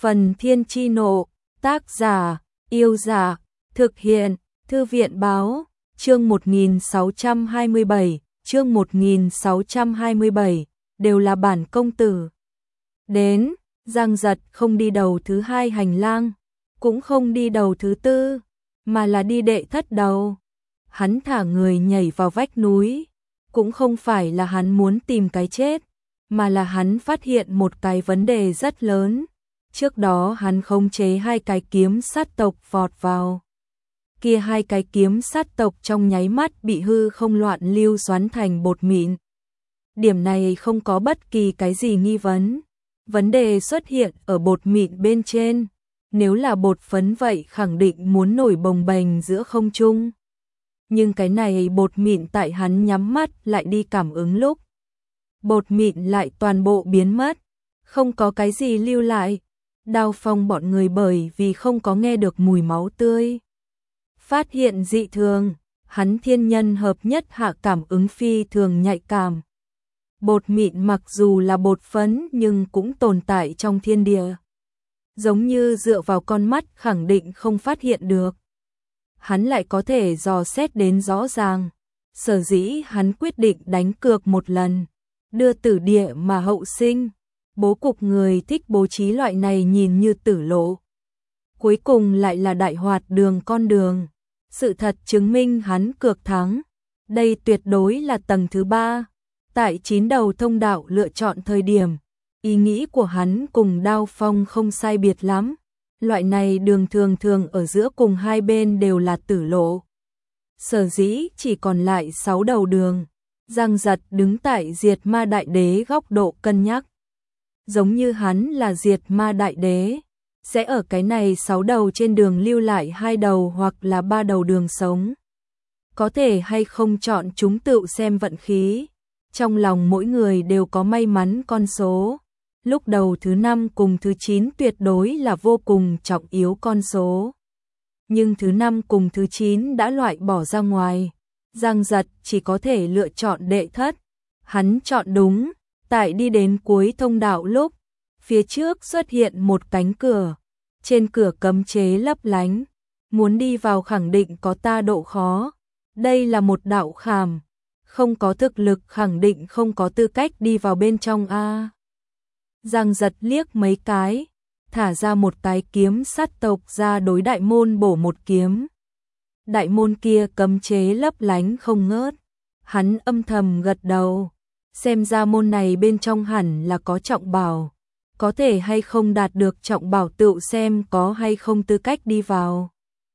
Phần Thiên Chi Nộ, tác giả, Yêu Giả, thực hiện, Thư viện Báo, chương 1627, đều là bản công tử. Đến, Giang Giật không đi đầu thứ hai hành lang, cũng không đi đầu thứ tư, mà là đi đệ thất đầu. Hắn thả người nhảy vào vách núi, cũng không phải là hắn muốn tìm cái chết, mà là hắn phát hiện một cái vấn đề rất lớn. Trước đó hắn khống chế hai cái kiếm sát tộc vọt vào. Kia hai cái kiếm sát tộc trong nháy mắt bị hư không loạn lưu xoắn thành bột mịn. Điểm này không có bất kỳ cái gì nghi vấn. Vấn đề xuất hiện ở bột mịn bên trên. Nếu là bột phấn vậy khẳng định muốn nổi bồng bềnh giữa không trung. Nhưng cái này bột mịn tại hắn nhắm mắt lại đi cảm ứng lúc. Bột mịn lại toàn bộ biến mất. Không có cái gì lưu lại. Đao Phong bọn người bởi vì không có nghe được mùi máu tươi. Phát hiện dị thường, hắn thiên nhân hợp nhất hạ cảm ứng phi thường nhạy cảm. Bột mịn mặc dù là bột phấn nhưng cũng tồn tại trong thiên địa. Giống như dựa vào con mắt khẳng định không phát hiện được. Hắn lại có thể dò xét đến rõ ràng. Sở dĩ hắn quyết định đánh cược một lần, đưa tử địa mà hậu sinh. Bố cục người thích bố trí loại này nhìn như tử lộ. Cuối cùng lại là đại hoạt đường con đường. Sự thật chứng minh hắn cược thắng. Đây tuyệt đối là tầng thứ 3. Tại 9 đầu thông đạo lựa chọn thời điểm, ý nghĩ của hắn cùng Đao Phong không sai biệt lắm. Loại này đường thường thường ở giữa cùng hai bên đều là tử lộ. Sở dĩ chỉ còn lại 6 đầu đường. Giang Giật đứng tại Diệt Ma Đại Đế góc độ cân nhắc. Giống như hắn là Diệt Ma Đại Đế, sẽ ở cái này 6 đầu trên đường lưu lại 2 đầu hoặc là 3 đầu đường sống. Có thể hay không chọn chúng tự xem vận khí. Trong lòng mỗi người đều có may mắn con số. Lúc đầu thứ 5 cùng thứ 9 tuyệt đối là vô cùng trọng yếu con số. Nhưng thứ 5 cùng thứ 9 đã loại bỏ ra ngoài. Giang Giật chỉ có thể lựa chọn đệ thất. Hắn chọn đúng. Tại đi đến cuối thông đạo lúc, phía trước xuất hiện một cánh cửa, trên cửa cấm chế lấp lánh, muốn đi vào khẳng định có ta độ khó. Đây là một đạo khảm, không có thực lực khẳng định không có tư cách đi vào bên trong a. Giang Giật liếc mấy cái, thả ra một cái kiếm sát tộc ra đối đại môn bổ một kiếm. Đại môn kia cấm chế lấp lánh không ngớt, hắn âm thầm gật đầu. Xem ra môn này bên trong hẳn là có trọng bảo. Có thể hay không đạt được trọng bảo tự xem có hay không tư cách đi vào.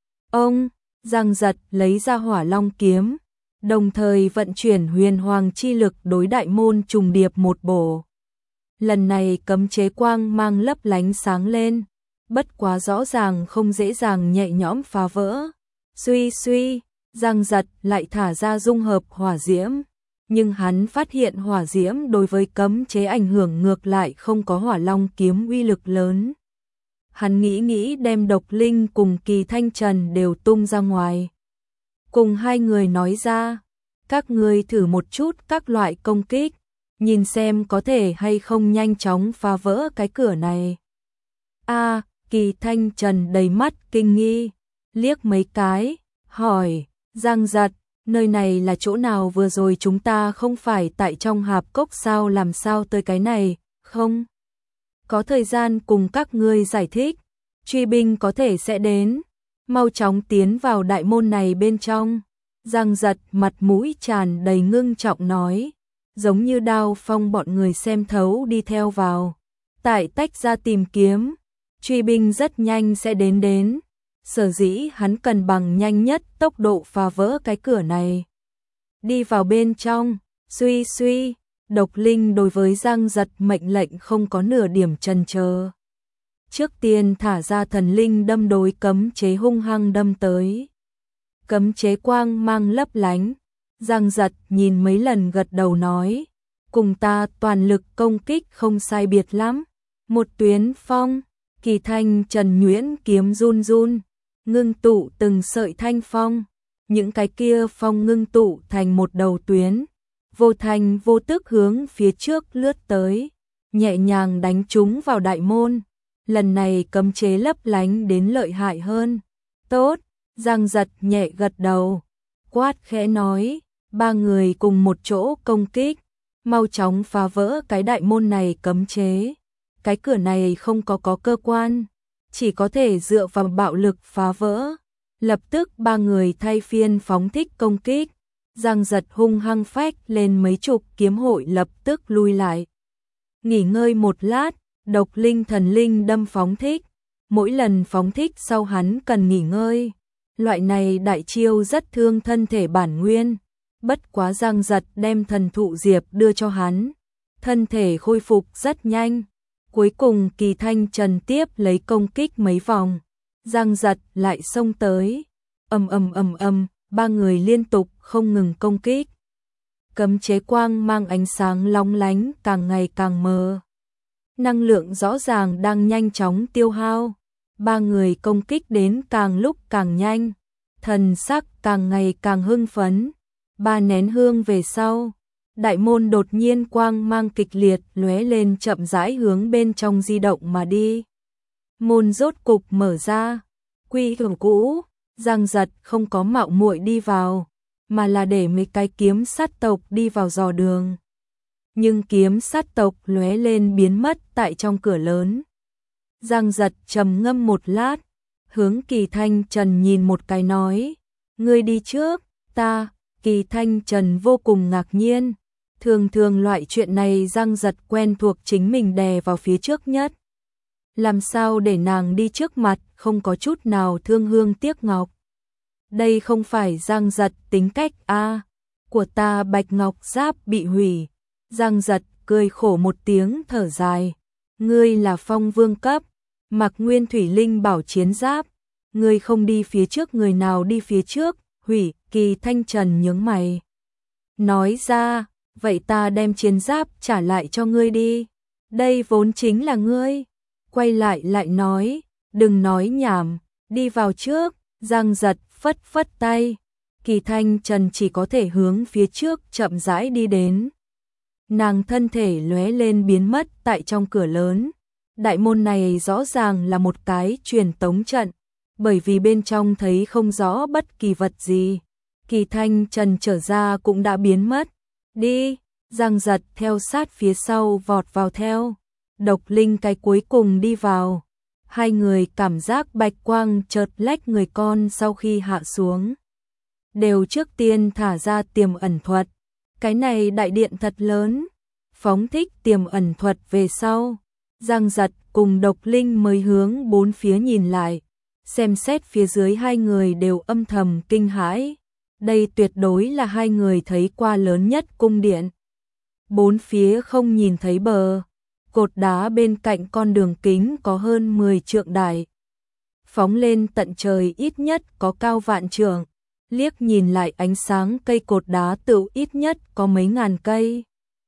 Ông, Giang Giật lấy ra Hỏa Long kiếm, đồng thời vận chuyển huyền hoàng chi lực đối đại môn trùng điệp một bổ. Lần này cấm chế quang mang lấp lánh sáng lên, bất quá rõ ràng không dễ dàng nhẹ nhõm phá vỡ. Suy suy, Giang Giật lại thả ra dung hợp hỏa diễm. Nhưng hắn phát hiện hỏa diễm đối với cấm chế ảnh hưởng ngược lại không có Hỏa Long kiếm uy lực lớn. Hắn nghĩ đem Độc Linh cùng Kỳ Thanh Trần đều tung ra ngoài. Cùng hai người nói ra, các ngươi thử một chút các loại công kích, nhìn xem có thể hay không nhanh chóng phá vỡ cái cửa này. Kỳ Thanh Trần đầy mắt kinh nghi, liếc mấy cái, hỏi, Giang Giật, nơi này là chỗ nào, vừa rồi chúng ta không phải tại trong hạp cốc sao, làm sao tới cái này, không? Có thời gian cùng các ngươi giải thích, truy binh có thể sẽ đến, mau chóng tiến vào đại môn này bên trong. Giang Giật mặt mũi tràn đầy ngưng trọng nói, giống như Đao Phong bọn người xem thấu đi theo vào. Tại tách ra tìm kiếm, truy binh rất nhanh sẽ đến. Sở dĩ hắn cần bằng nhanh nhất tốc độ phá vỡ cái cửa này. Đi vào bên trong, suy suy, Độc Linh đối với Giang Giật mệnh lệnh không có nửa điểm chần chờ. Trước tiên thả ra thần linh đâm đối cấm chế hung hăng đâm tới. Cấm chế quang mang lấp lánh, Giang Giật nhìn mấy lần gật đầu nói, cùng ta toàn lực công kích không sai biệt lắm. Một tuyến phong, Kỳ Thanh Trần nhuyễn kiếm run run, ngưng tụ từng sợi thanh phong, những cái kia phong ngưng tụ thành một đầu tuyến, vô thành vô tức hướng phía trước lướt tới, nhẹ nhàng đánh trúng vào đại môn, lần này cấm chế lấp lánh đến lợi hại hơn. Tốt, Giang Giật nhẹ gật đầu, quát khẽ nói, ba người cùng một chỗ công kích, mau chóng phá vỡ cái đại môn này cấm chế. Cái cửa này không có cơ quan, chỉ có thể dựa vào bạo lực phá vỡ. Lập tức ba người thay phiên phóng thích công kích. Giang Giật hung hăng phách lên mấy chục kiếm hội lập tức lui lại. Nghỉ ngơi một lát, độc linh thần linh đâm phóng thích. Mỗi lần phóng thích sau hắn cần nghỉ ngơi. Loại này đại chiêu rất thương thân thể bản nguyên. Bất quá Giang Giật đem thần thụ diệp đưa cho hắn. Thân thể khôi phục rất nhanh. Cuối cùng Kỳ Thanh Trần tiếp lấy công kích mấy vòng. Giang Giật lại xông tới. Ba người liên tục không ngừng công kích. Cấm chế quang mang ánh sáng long lánh càng ngày càng mờ. Năng lượng rõ ràng đang nhanh chóng tiêu hao. Ba người công kích đến càng lúc càng nhanh. Thần sắc càng ngày càng hưng phấn. Ba nén hương về sau, đại môn đột nhiên quang mang kịch liệt lóe lên chậm rãi hướng bên trong di động mà đi. Môn rốt cục mở ra, quy củ cũ, Giang Giật không có mạo muội đi vào, mà là để mấy cái kiếm sát tộc đi vào dò đường. Nhưng kiếm sát tộc lóe lên biến mất tại trong cửa lớn. Giang Giật trầm ngâm một lát, hướng Kỳ Thanh Trần nhìn một cái nói, ngươi đi trước, ta. Kỳ Thanh Trần vô cùng ngạc nhiên, thường loại chuyện này Giang Giật quen thuộc chính mình đè vào phía trước nhất. Làm sao để nàng đi trước mặt, không có chút nào thương hương tiếc ngọc. Đây không phải Giang Giật tính cách của ta. Bạch ngọc giáp bị hủy. Giang Giật cười khổ một tiếng thở dài. Ngươi là phong vương cấp, mặc nguyên thủy linh bảo chiến giáp. Ngươi không đi phía trước, người nào đi phía trước? Hủy. Kỳ Thanh Trần nhướng mày. Nói ra, vậy ta đem chiến giáp trả lại cho ngươi đi. Đây vốn chính là ngươi. Quay lại nói, đừng nói nhảm, đi vào trước. Giang Giật phất phất tay. Kỳ Thanh Trần chỉ có thể hướng phía trước chậm rãi đi đến. Nàng thân thể lóe lên biến mất tại trong cửa lớn. Đại môn này rõ ràng là một cái truyền tống trận, bởi vì bên trong thấy không rõ bất kỳ vật gì. Kỳ Thanh Trần trở ra cũng đã biến mất. Đi, Giang Giật theo sát phía sau vọt vào theo. Độc linh cái cuối cùng đi vào. Hai người cảm giác bạch quang chợt lách người con sau khi hạ xuống. Đều trước tiên thả ra tiềm ẩn thuật. Cái này đại điện thật lớn. Phóng thích tiềm ẩn thuật về sau. Giang Giật cùng độc linh mới hướng bốn phía nhìn lại. Xem xét phía dưới hai người đều âm thầm kinh hãi. Đây tuyệt đối là hai người thấy qua lớn nhất cung điện. Bốn phía không nhìn thấy bờ. Cột đá bên cạnh con đường kính có hơn 10 trượng đại. Phóng lên tận trời ít nhất có cao vạn trượng. Liếc nhìn lại ánh sáng cây cột đá tựu ít nhất có mấy ngàn cây.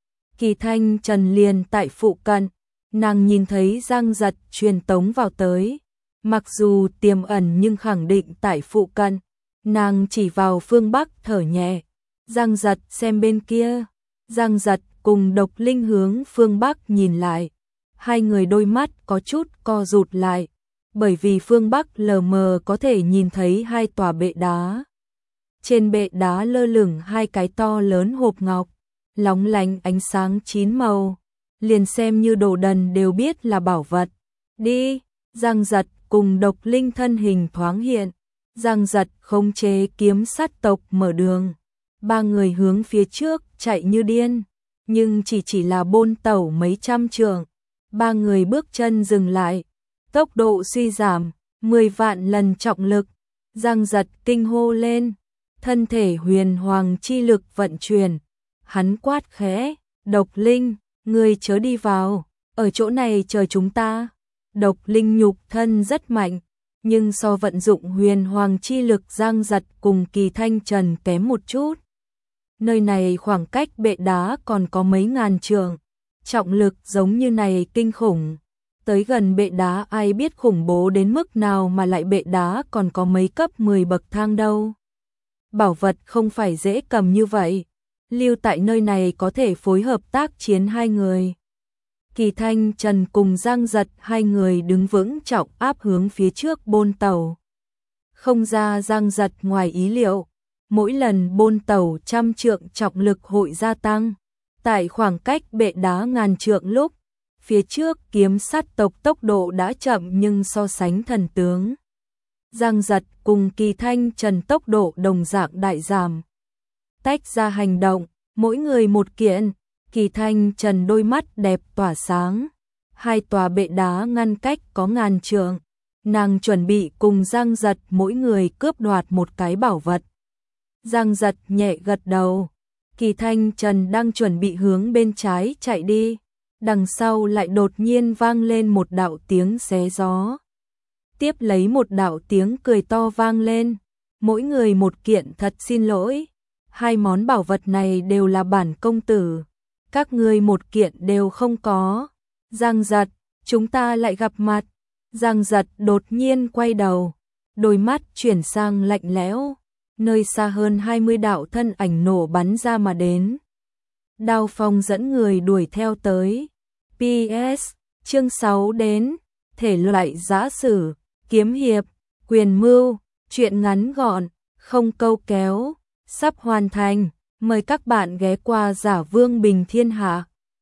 Kỳ Thanh Trần liền tại phụ cận. Nàng nhìn thấy Giang Giật truyền tống vào tới. Mặc dù tiềm ẩn nhưng khẳng định tại phụ cận. Nàng chỉ vào phương Bắc thở nhẹ. Giang Giật xem bên kia. Giang Giật cùng độc linh hướng phương Bắc nhìn lại. Hai người đôi mắt có chút co rụt lại. Bởi vì phương Bắc lờ mờ có thể nhìn thấy hai tòa bệ đá. Trên bệ đá lơ lửng hai cái to lớn hộp ngọc. Lóng lánh ánh sáng chín màu. Liền xem như đồ đần đều biết là bảo vật. Đi, Giang Giật cùng độc linh thân hình thoáng hiện. Giang Giật khống chế kiếm sát tộc mở đường. Ba người hướng phía trước chạy như điên. Nhưng chỉ là bôn tẩu mấy trăm trượng. Ba người bước chân dừng lại. Tốc độ suy giảm, 10 vạn lần trọng lực. Giang Giật kinh hô lên. Thân thể huyền hoàng chi lực vận chuyển. Hắn quát khẽ, độc linh, ngươi chớ đi vào, ở chỗ này chờ chúng ta. Độc linh nhục thân rất mạnh, nhưng so vận dụng huyền hoàng chi lực Giang Giật cùng Kỳ Thanh Trần kém một chút. Nơi này khoảng cách bệ đá còn có mấy ngàn trượng, trọng lực giống như này kinh khủng. Tới gần bệ đá ai biết khủng bố đến mức nào mà lại bệ đá còn có mấy cấp 10 bậc thang đâu. Bảo vật không phải dễ cầm như vậy. Lưu tại nơi này có thể phối hợp tác chiến hai người. Kỳ Thanh Trần cùng Giang Giật hai người đứng vững trọng áp hướng phía trước bôn tàu. Không ra Giang Giật ngoài ý liệu, mỗi lần bôn tàu trăm trượng trọng lực hội gia tăng. Tại khoảng cách bệ đá ngàn trượng lúc, phía trước kiếm sát tộc tốc độ đã chậm nhưng so sánh thần tướng Giang Giật cùng Kỳ Thanh Trần tốc độ đồng dạng đại giảm. Tách ra hành động, mỗi người một kiện, Kỳ Thanh Trần đôi mắt đẹp tỏa sáng. Hai tòa bệ đá ngăn cách có ngàn trượng, nàng chuẩn bị cùng Giang Giật mỗi người cướp đoạt một cái bảo vật. Giang Giật nhẹ gật đầu, Kỳ Thanh Trần đang chuẩn bị hướng bên trái chạy đi, đằng sau lại đột nhiên vang lên một đạo tiếng xé gió. Tiếp lấy một đạo tiếng cười to vang lên, mỗi người một kiện thật xin lỗi, hai món bảo vật này đều là bản công tử, các ngươi một kiện đều không có. Giang Giật, chúng ta lại gặp mặt. Giang Giật đột nhiên quay đầu, đôi mắt chuyển sang lạnh lẽo, nơi xa hơn 20 đạo thân ảnh nổ bắn ra mà đến. Đao Phong dẫn người đuổi theo tới. PS, chương 6 đến, thể loại giã sử, kiếm hiệp, quyền mưu, truyện ngắn gọn, không câu kéo, sắp hoàn thành, mời các bạn ghé qua Giả Vương Bình Thiên Hạ.